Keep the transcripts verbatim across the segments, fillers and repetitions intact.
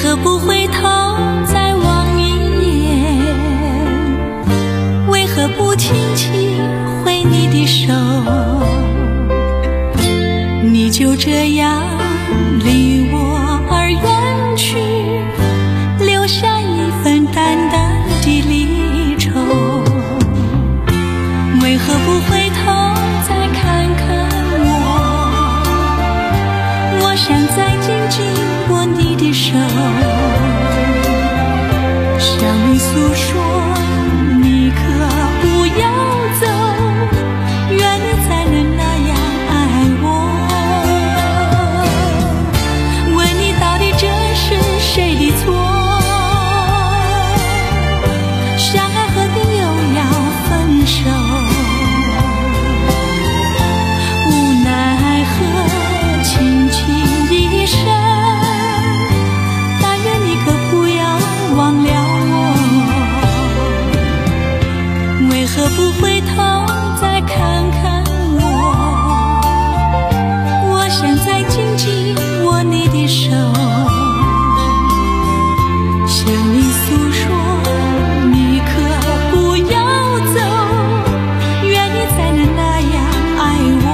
何不回头再望一眼？为何不轻轻挥你的手？你就这样离我而远去，留下一份淡淡的离愁。为何不回头再看看我？我想再紧紧握你的手，向你诉说，你可不要走，愿你才能那样爱我。问你到底这是谁的错？相爱何必又要分手？无奈何，轻轻一声，但愿你可不要忘了我。为何不回头再看看我？我想再紧紧握你的手，向你诉说，你可不要走，愿你才能那样爱我。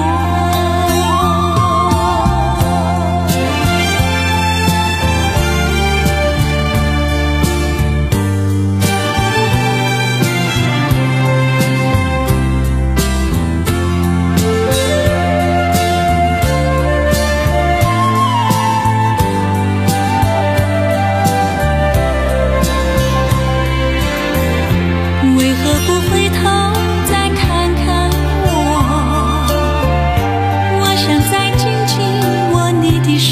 为何不回头再看看我？我想再紧紧握你的手，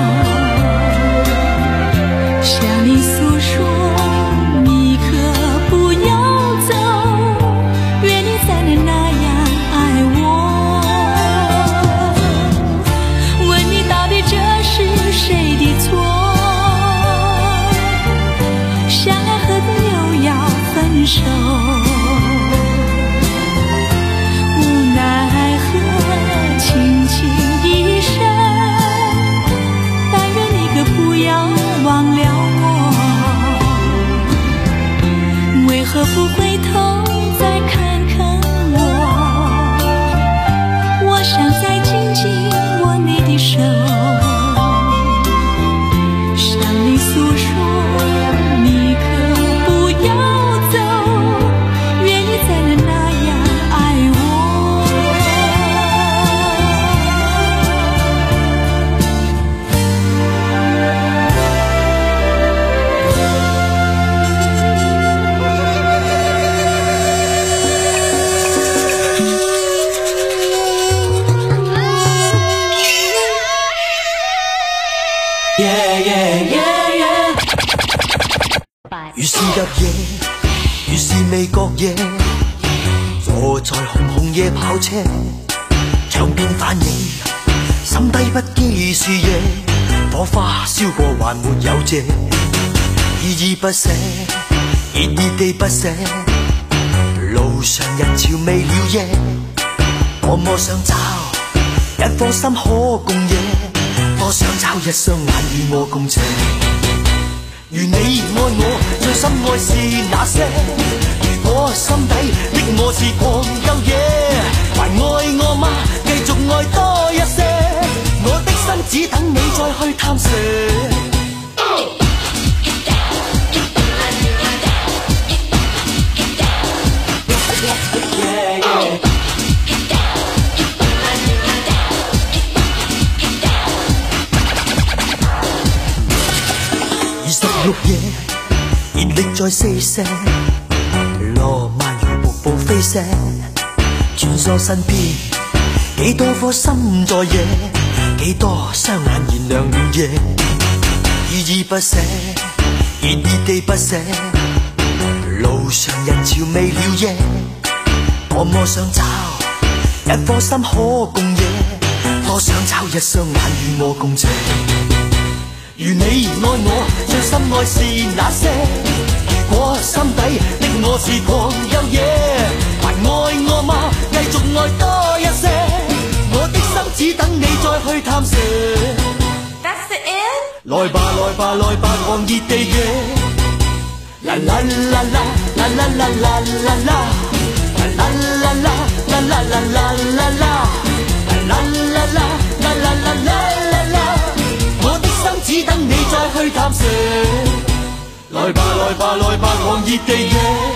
向你诉说，你可不要走，愿你才能那样爱我。问你到底这是谁的错？相爱何必又要分手？无奈何，轻轻一声，但愿你可不要忘了我。为何不回头再看看我？我想再紧紧握你的手，向你诉说，你可不要走，愿你才能那样爱我。 越是入夜，越是未覺夜，坐在紅紅夜跑車，場邊反映，心底不羈是夜，火花燒過還沒有謝，依依不捨，熱熱地不捨，路上人潮未了夜，多麼想找一顆心可共夜，多想找一雙眼與我共情。如你愛我，最深愛是那些。如果心底的我是狂舊野，還愛我嗎？繼續愛多一些。我的心只等你再去探索。二十六夜，熱力再四射，羅曼如瀑布飛射，穿梭身邊，幾多顆心在夜，幾多雙眼燃亮了夜，依依不捨，熱熱地不捨，路上人潮未了夜，多麼想找一顆心可共夜，多想找一雙眼與我共情。如你愛我，最深愛是那些。如果心底的我是狂舊野，還愛我嗎？繼續愛多一些。我的心只等你再去探索。 That's the end. 來吧來吧來吧，狂熱地野，啦啦啦啦啦啦啦啦啦啦，啦啦啦啦啦啦啦啦啦啦，啦啦啦啦啦啦啦啦啦，我的心只等你再去探射，來吧來吧來吧，狂熱地野。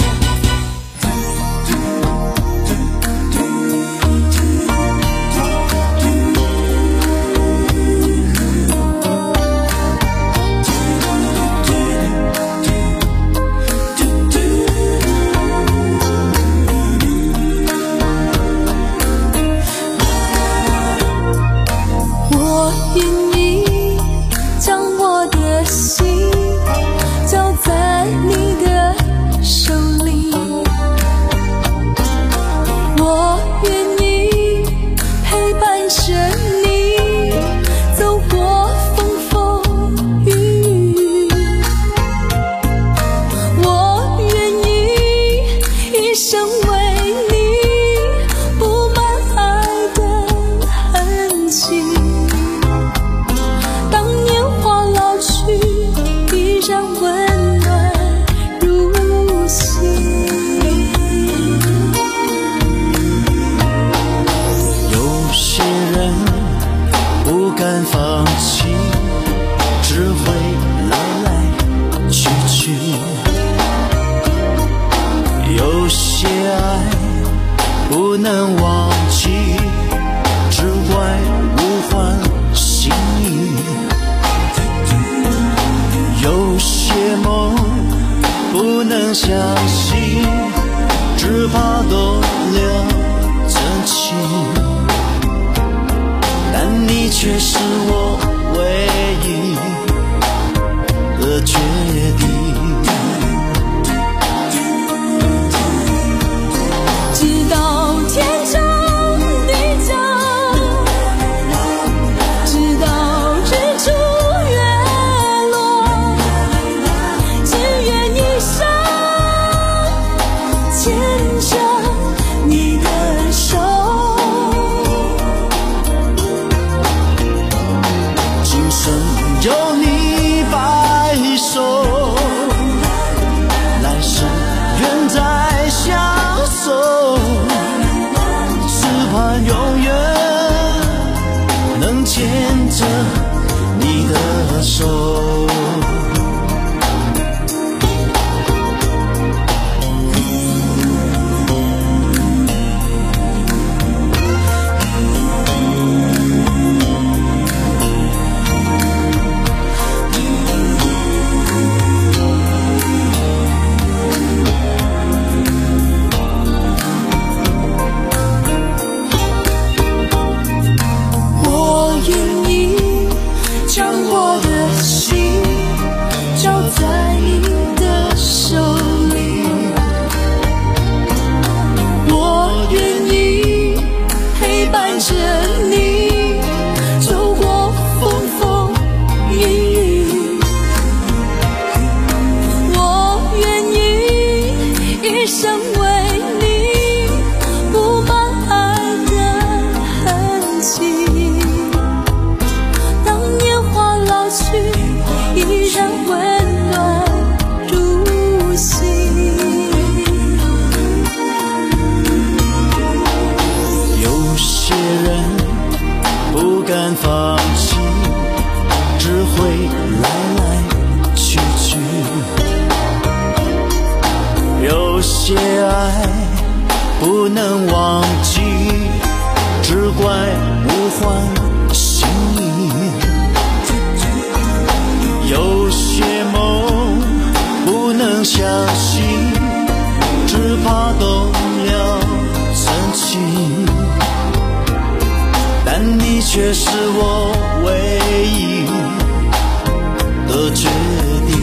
却是我唯一的决定。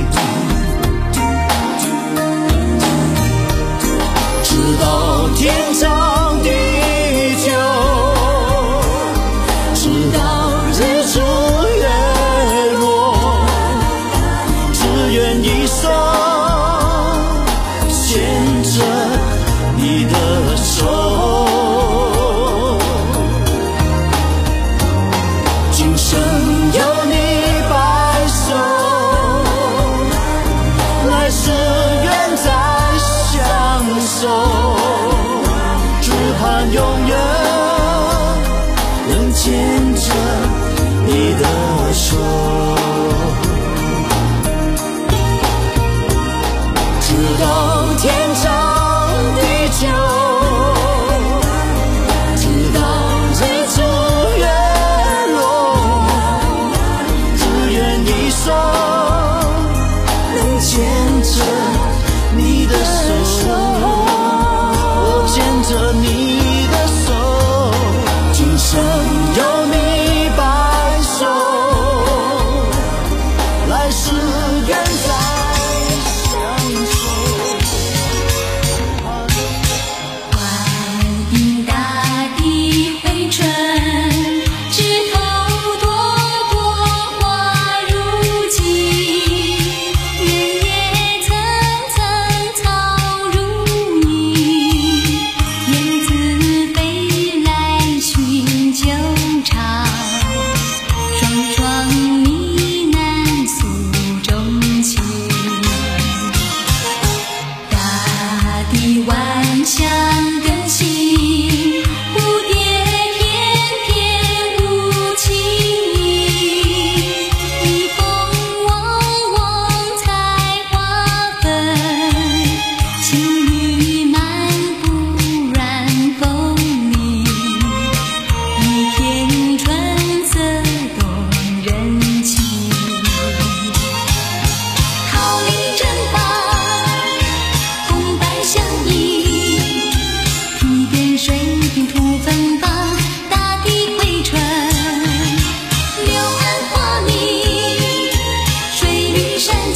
直到天长地久，直到日出月落，只愿一生牵着你的手。今生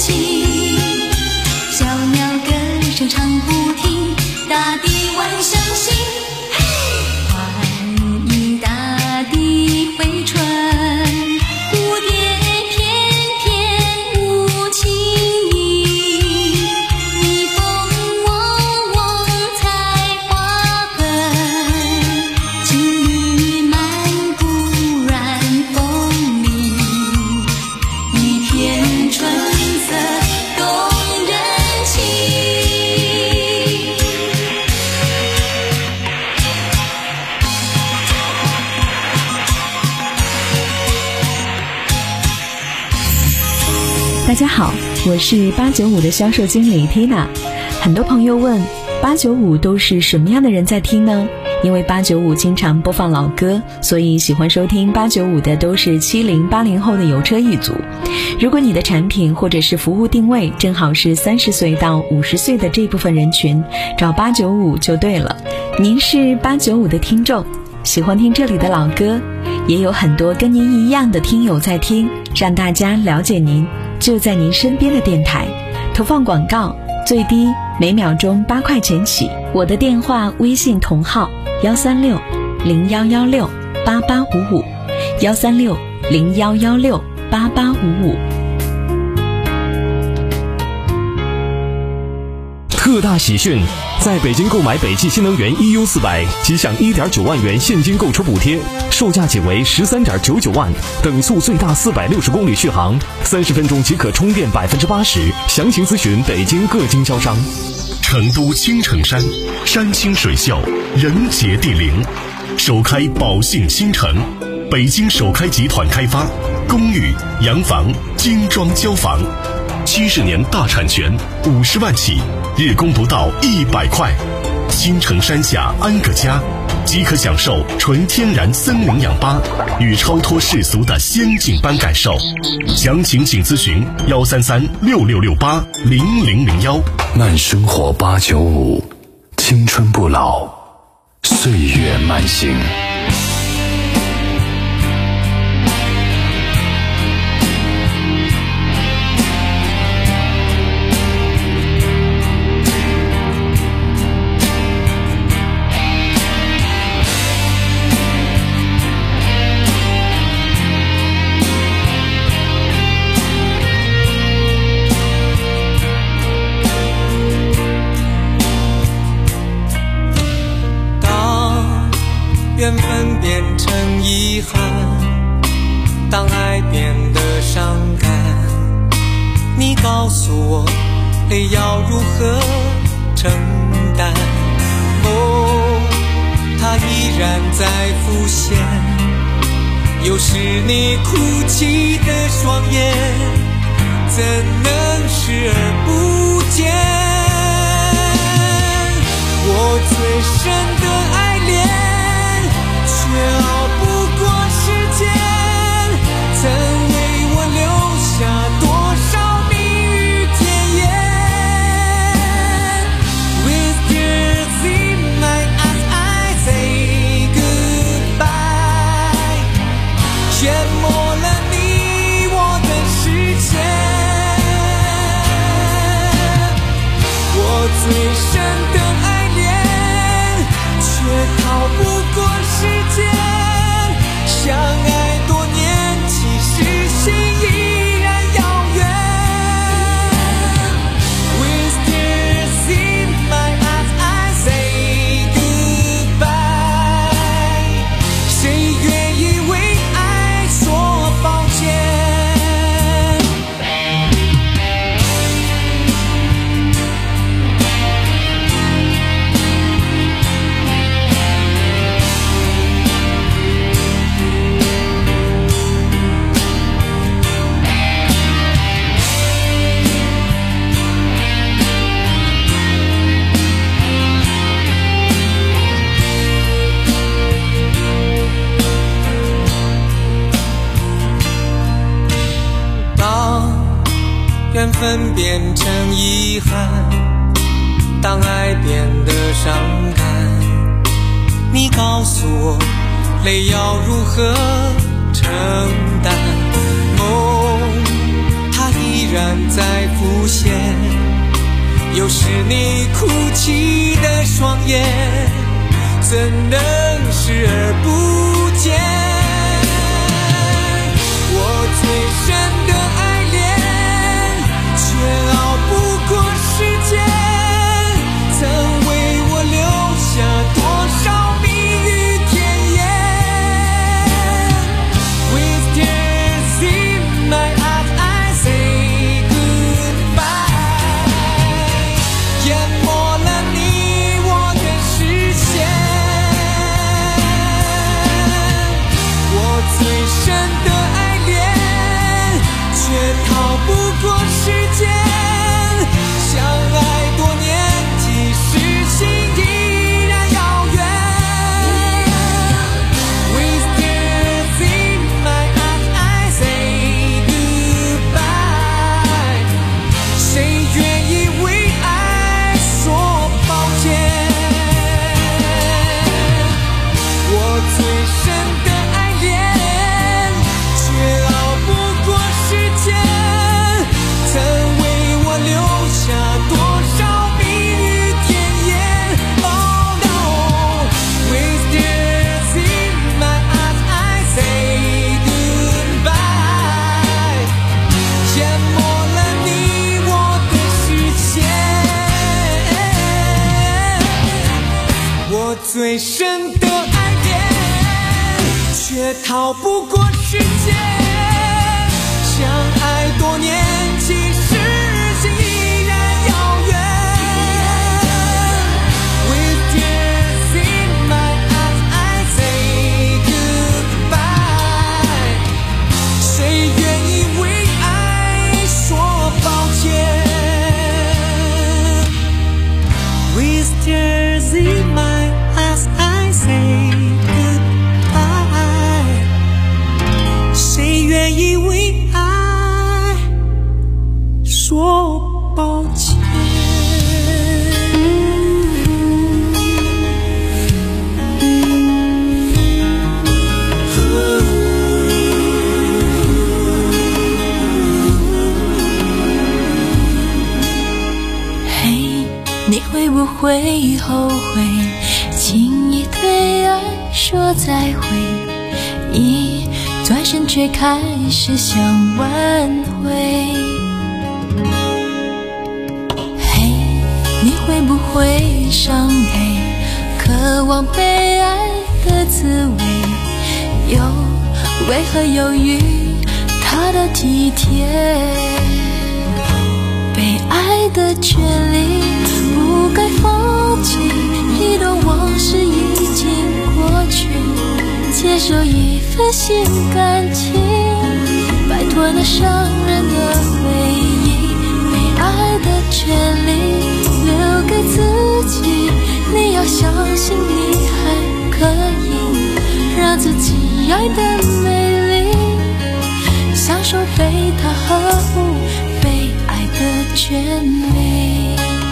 息，小鸟歌声唱不停，大地万象新，欢迎大地回春，蝴蝶翩翩舞情意，蜜蜂嗡嗡采花根，情侣漫步染风铃，一片春色动人情。 大家好，我是八九五的销售经理 Tina。 很多朋友问八九五都是什么样的人在听呢？因为八九五经常播放老歌，所以喜欢收听八九五的都是七零八零后的有车一族。如果你的产品或者是服务定位正好是三十岁到五十岁的这部分人群，找八九五就对了。您是八九五的听众，喜欢听这里的老歌，也有很多跟您一样的听友在听，让大家了解您，就在您身边的电台。投放广告最低每秒钟八块钱起。我的电话微信同号幺三六零幺幺六八八五五，幺三六零幺幺六八八五五。 特大喜讯！在北京购买北汽新能源 E U 四百，即享 一点九万元现金购车补贴，售价仅为十三点九九万，等速最大四百六十公里续航，三十分钟即可充电百分之八十。详情咨询北京各经销商。 成都青城山，山清水秀，人杰地灵，首开宝信新城，北京首开集团开发，公寓、洋房、精装交房，七十年大产权，五十万起，日供不到一百块。青城山下安个家，即可享受纯天然森林氧吧与超脱世俗的仙境般感受。详情请咨询幺三三六六六八零零零幺。 慢生活八九五，青春不老，岁月慢行。 缘分变成遗憾，当爱变得伤感，你告诉我泪要如何承担。哦，它依然在浮现，有时你哭泣的双眼，怎能视而不见？我最深的爱恋，却熬不过时间，曾为我留下多少蜜语甜言。 With tears in my eyes I say goodbye， 淹没了你我的视线。我最深的爱恋，却逃不过时间，相爱多年，其实心依然遥远。With tears in my eyes I say goodbye， 谁愿意为爱说抱歉？缘分变成遗憾，当爱变得伤感，你告诉我泪要如何承担。梦它依然然在浮现，有时你哭泣的双眼怎能视而不见？我最深的爱恋却熬不过时间，曾为我留下多少蜜语甜言。 With tears in my eyes I say goodbye， 淹没了你我的视线。我最深的爱恋却逃不过时间，相爱多年即使心依然遥远。 With tears in my eyes I say goodbye， 谁愿意为爱说抱歉？我最深的爱恋却熬不过时间，曾为我留下多少蜜语甜言。 Oh no， with tears in my eyes I say goodbye， 淹没了你我的视线。我最深的爱恋却逃不过时间，相爱多年其实心依然遥远。 With tears in my eyes I say goodbye， 谁愿意为爱说抱歉？ With tears in my eyes I say goodbye， 谁愿意为爱说抱歉？ 嘿，你会不会后悔轻易对爱说再会，一转身却开始想挽回？嘿，你会不会伤悲，渴望被爱的滋味，又为何犹豫他的体贴？被爱的权利不该放弃，一段往事已经过去，接受一份新感情，摆脱那伤人的回忆。被爱的权利留给自己，你要相信你还可以让自己爱的美丽，享受被他呵护被爱的权利。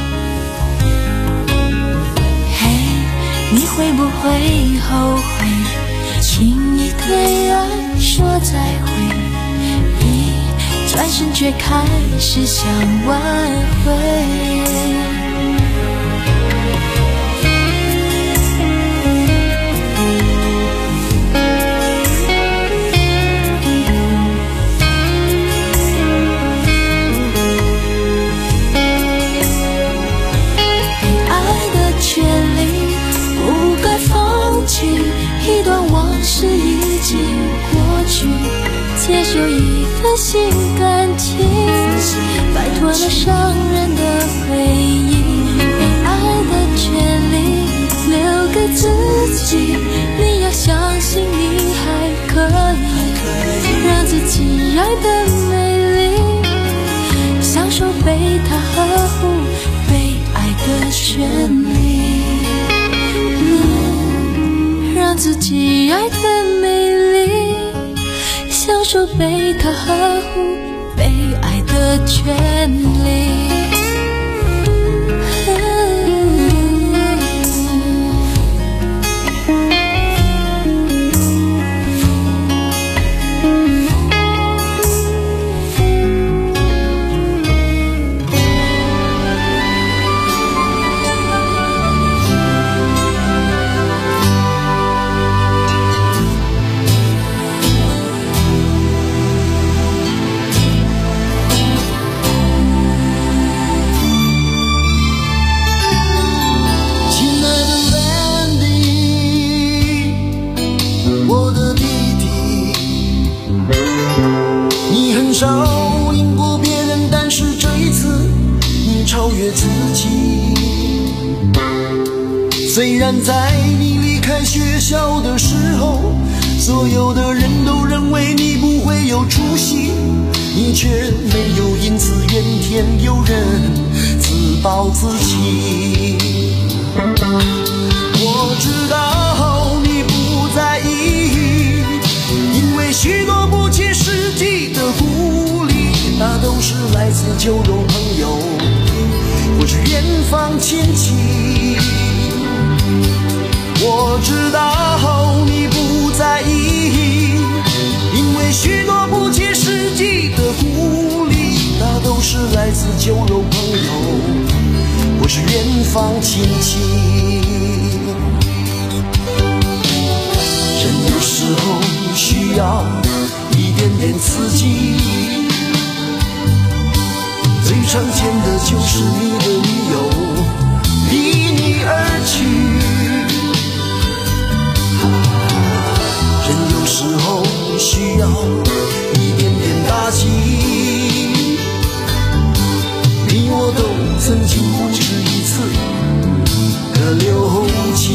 嘿，你会不会后悔轻易对爱说再会，一转身却开始想挽回？一段往事已经过去，接受一份新感情，摆脱了伤人的回忆。被爱的权利留给自己，你要相信你还可以让自己爱的美丽，享受被他呵护被爱的权利。让自己爱的美丽，享受被他呵护被爱的权利。 超越自己。虽然在你离开学校的时候，所有的人都认为你不会有出息，你却没有因此怨天尤人，自暴自弃。我知道你不在意，因为许多不切实际的鼓励，那都是来自酒肉朋友或是远方亲戚。我知道你不在意，因为许多不切实际的鼓励，那都是来自酒肉朋友或是远方亲戚。人有时候需要一点点刺激，最常见的就是你的女友离你而去。人有时候需要一点点打击，你我都曾经不止一次的流涕。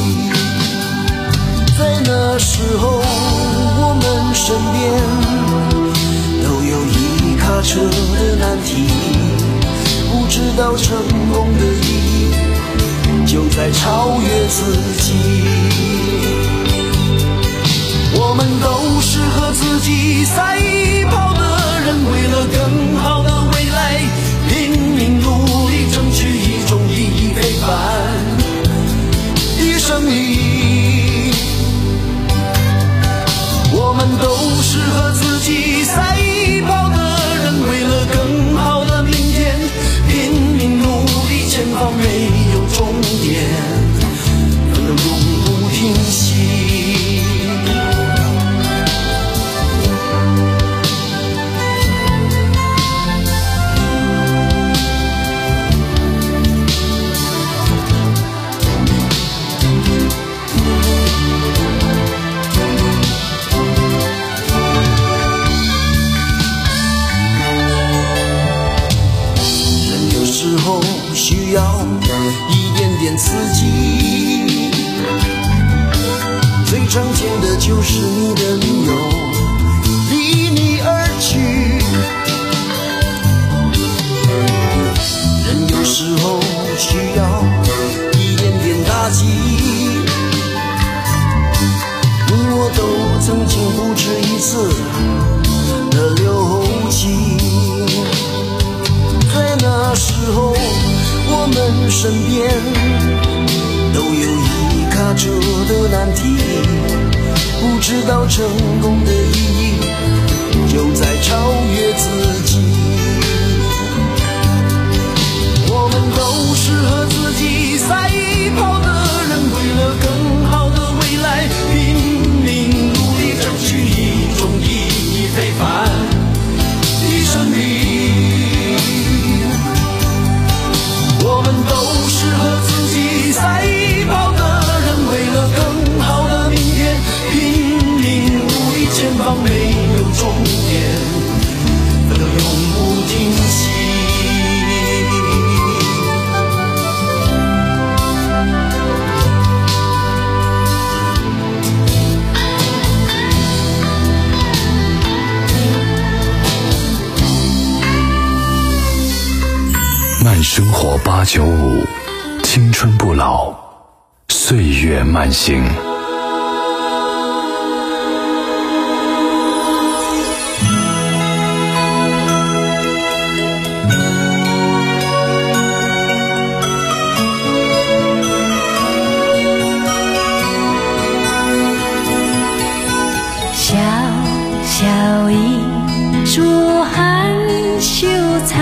在那时候我们身边都有一卡车的难题，不知道成功的意义就在超越自己。我们都是和自己赛跑的人，为了更好的未来拼命努力，争取一种意义非凡的胜利。我们都是和自己赛跑的人，为了更好的明天拼命努力，前方没有终点，奋斗永不停息。需要一点点刺激，最常见的就是你的女友离你而去。人有时候需要一点点打击，你我都曾经不止一次的流涕。在那时候我们身边都有一卡车的难题，不知道成功的意义就在超越自己。我们都是和自己赛跑的人，为了更好的未来拼命努力，争取一种意义非凡的胜利。我们都是和自己赛跑的人，为了更好的明天拼命努力，前方没有终点，奋斗永不停息。 慢生活八九五，青春不老，岁月慢行。 小小一株含羞草，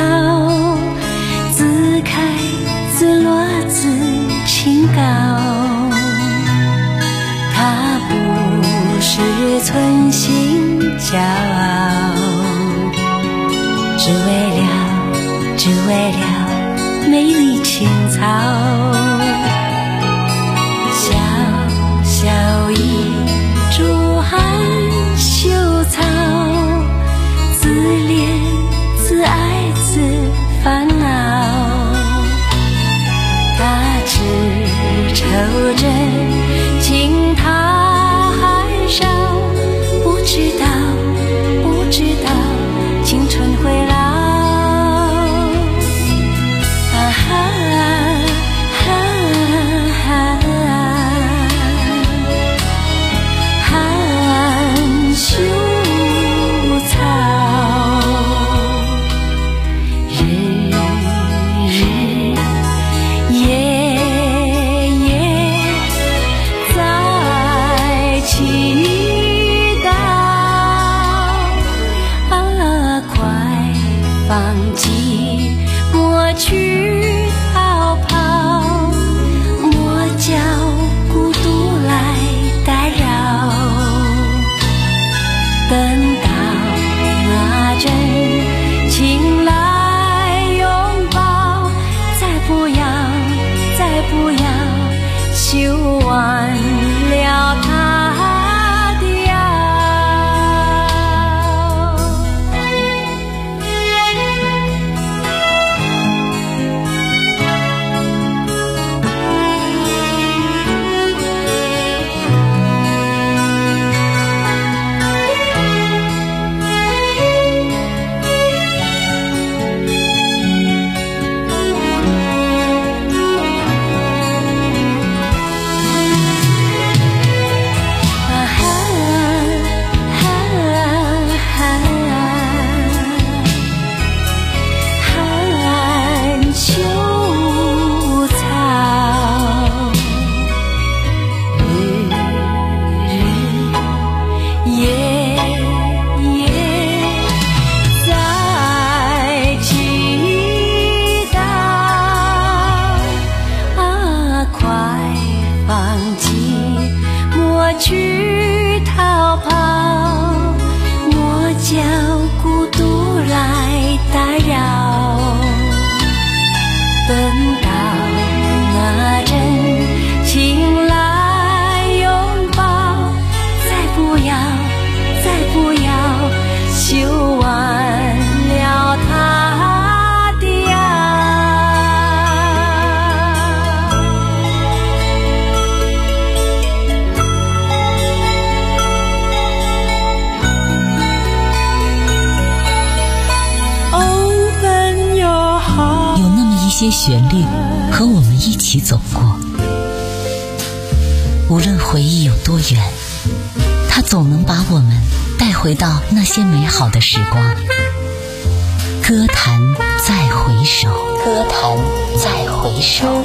自开自落自清高。它不是存心骄傲，只为了只为了美丽青草。小小一株含羞草，自怜自爱自烦恼。 着青苔上，不知道不知道青春会老。啊哈哈哈含羞草，日日夜夜在祈祷，啊，快放弃抹去逃跑，莫叫孤独来打扰。等到那阵情来拥抱，再不要再不要修完了它的腰。去逃跑，莫叫孤独来打扰。等到那阵情来拥抱，再不要再不要修完了它的腰。 一些旋律和我们一起走过，无论回忆有多远，它总能把我们带回到那些美好的时光。歌坛再回首，歌坛再回首。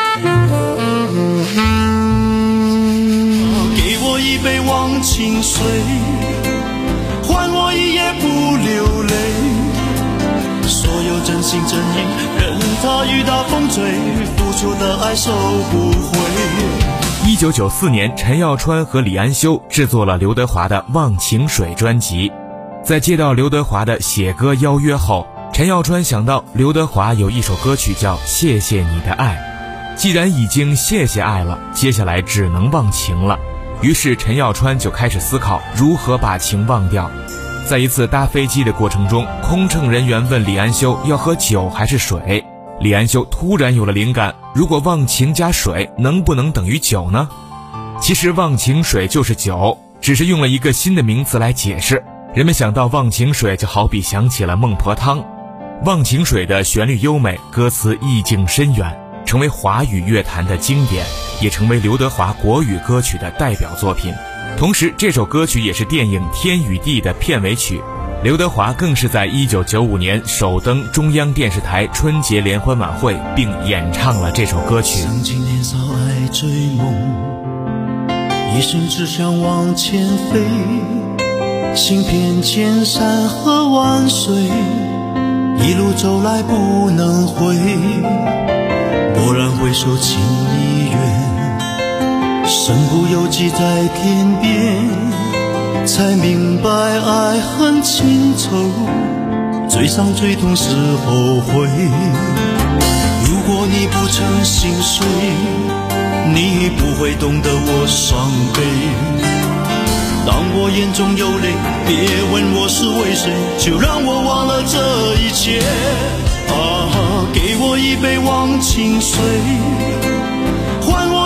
给我一杯忘情水，换我一夜不流泪。所有真心真意，任它雨打风吹，付出的爱收不回。 一九九四年，陈耀川和李安修制作了刘德华的《忘情水》专辑。在接到刘德华的写歌邀约后，陈耀川想到刘德华有一首歌曲叫《谢谢你的爱》，既然已经谢谢爱了，接下来只能忘情了。于是陈耀川就开始思考如何把情忘掉。在一次搭飞机的过程中，空乘人员问李安修要喝酒还是水，李安修突然有了灵感，如果忘情加水能不能等于酒呢？其实忘情水就是酒，只是用了一个新的名词来解释。人们想到忘情水就好比想起了孟婆汤。忘情水的旋律优美，歌词意境深远，成为华语乐坛的经典，也成为刘德华国语歌曲的代表作品。同时这首歌曲也是电影《天与地》的片尾曲，刘德华更是在一九九五年首登中央电视台春节联欢晚会，并演唱了这首歌曲。 曾经年少爱追梦，一生只想往前飞，行遍千山和万水，一路走来不能回。蓦然回首情已远，身不由己在天边，才明白爱恨情仇，最伤最痛是后悔。如果你不曾心碎，你不会懂得我伤悲。当我眼中有泪，别问我是为谁，就让我忘了这一切。啊，给我一杯忘情水，换我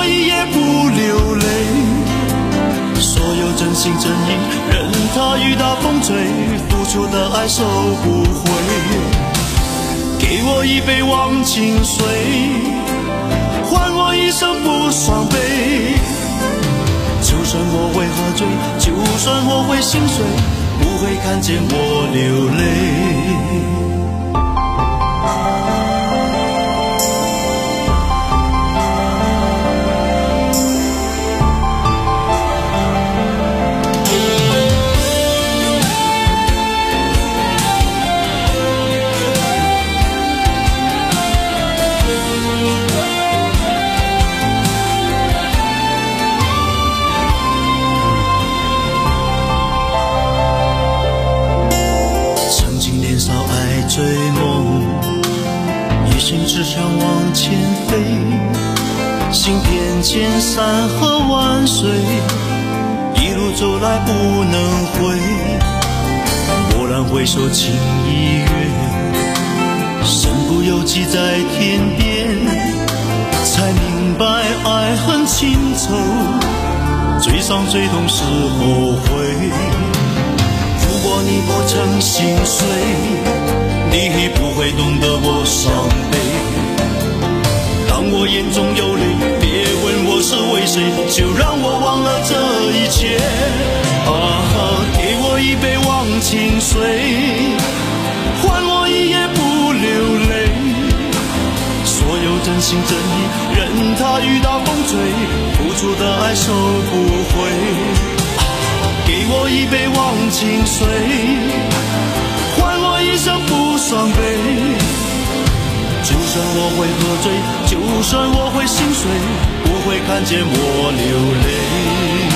我一夜不流泪。所有真心真意，任它雨打风吹，付出的爱收不回。给我一杯忘情水，换我一生不伤悲。就算我会喝醉，就算我会心碎，不会看见我流泪。追梦，一心只想往前飞，行遍千山和万水，一路走来不能回。蓦然回首，情已远，身不由己在天边，才明白爱恨情仇，最伤最痛是后悔。如果你不曾心碎，你不会懂得我伤悲。当我眼中有泪，别问我是为谁，就让我忘了这一切。啊，给我一杯忘情水，换我一夜不流泪。所有真心真意，任它雨打风吹，付出的爱收不回。给我一杯忘情水，换我一生不伤悲。就算我会喝醉，就算我会心碎，不会看见我流泪。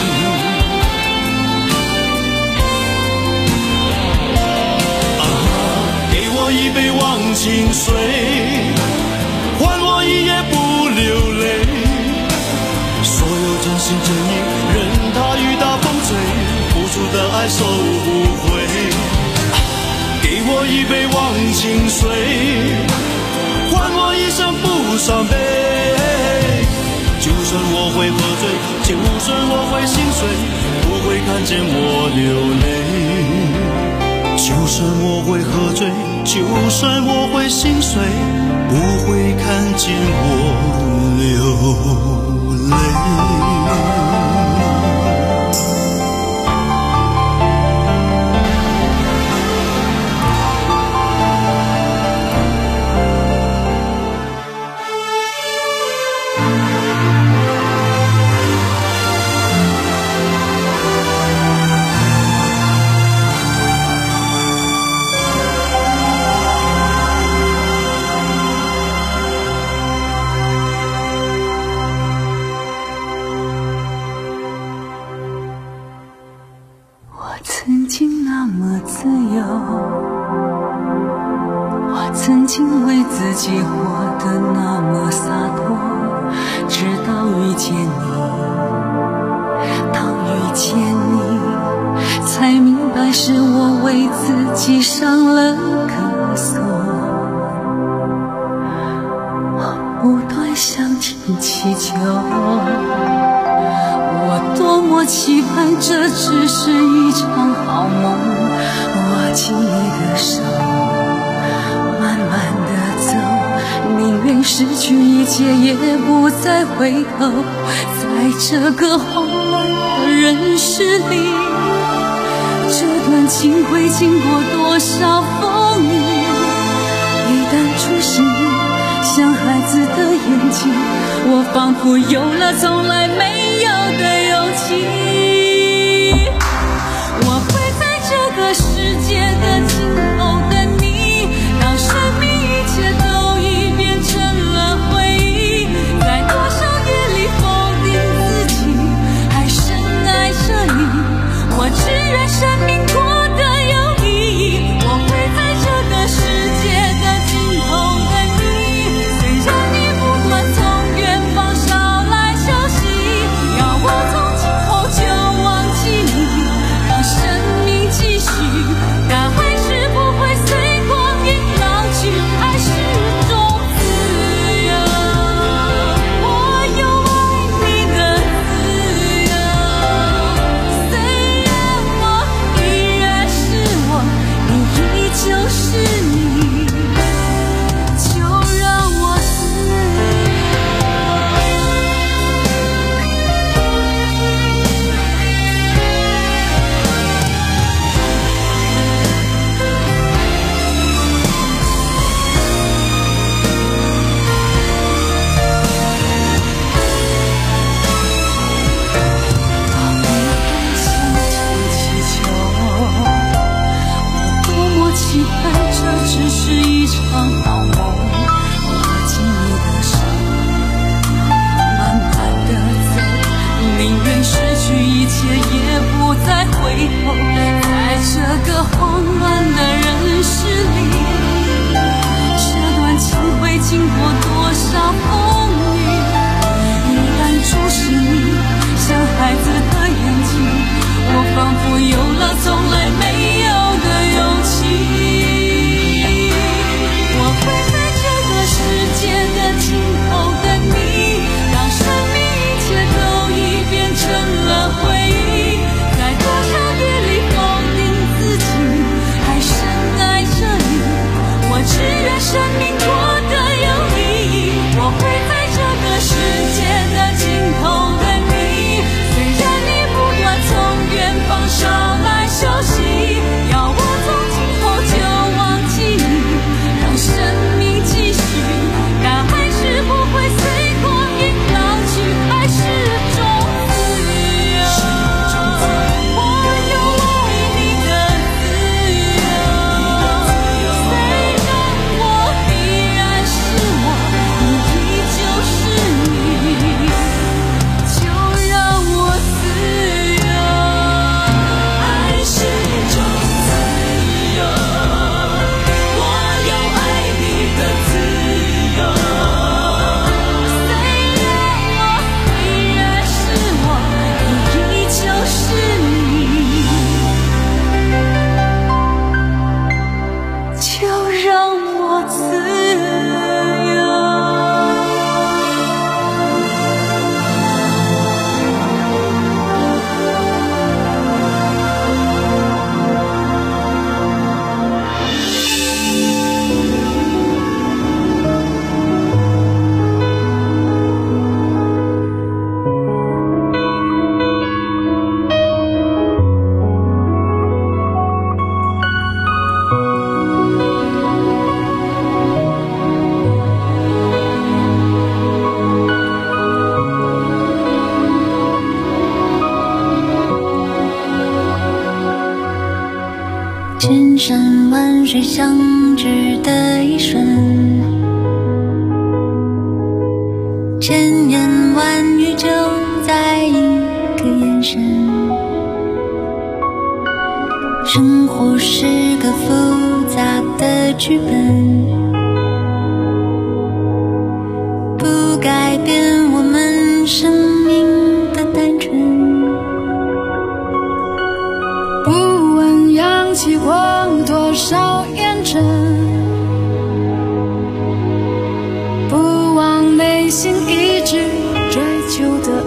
啊，给我一杯忘情水，换我一夜不流泪。所有真心真意，任它雨打风吹，付出的爱收不回。给我一杯忘情水，换我一生不伤悲。就算我会喝醉，就算我会心碎，不会看见我流泪。就算我会喝醉，就算我会心碎，不会看见我流泪。 曾经为自己活得那么洒脱，直到遇见你，当遇见你，才明白是我为自己上了个锁。我不断向天祈求，我多么期盼这只是一场好梦，握紧你的手，慢慢地走，宁愿失去一切也不再回头。在这个慌乱的人世里，这段情会经过多少风雨？一旦注视你，像孩子的眼睛，我仿佛有了从来没有的勇气。我会在这个世界的尽头等你，当生命一切都已变成了回忆，在多少夜里否定自己，还深爱着你。我只愿生命过得有意义，我会在这个世界的尽头等你，虽然你不断从远方捎来消息，要我从今后就忘水相知的一瞬，千言万语就在一个眼神。生活是个复杂的剧本，不改变我们生命的单纯。 不问扬起过多少烟尘，不忘内心一直追求的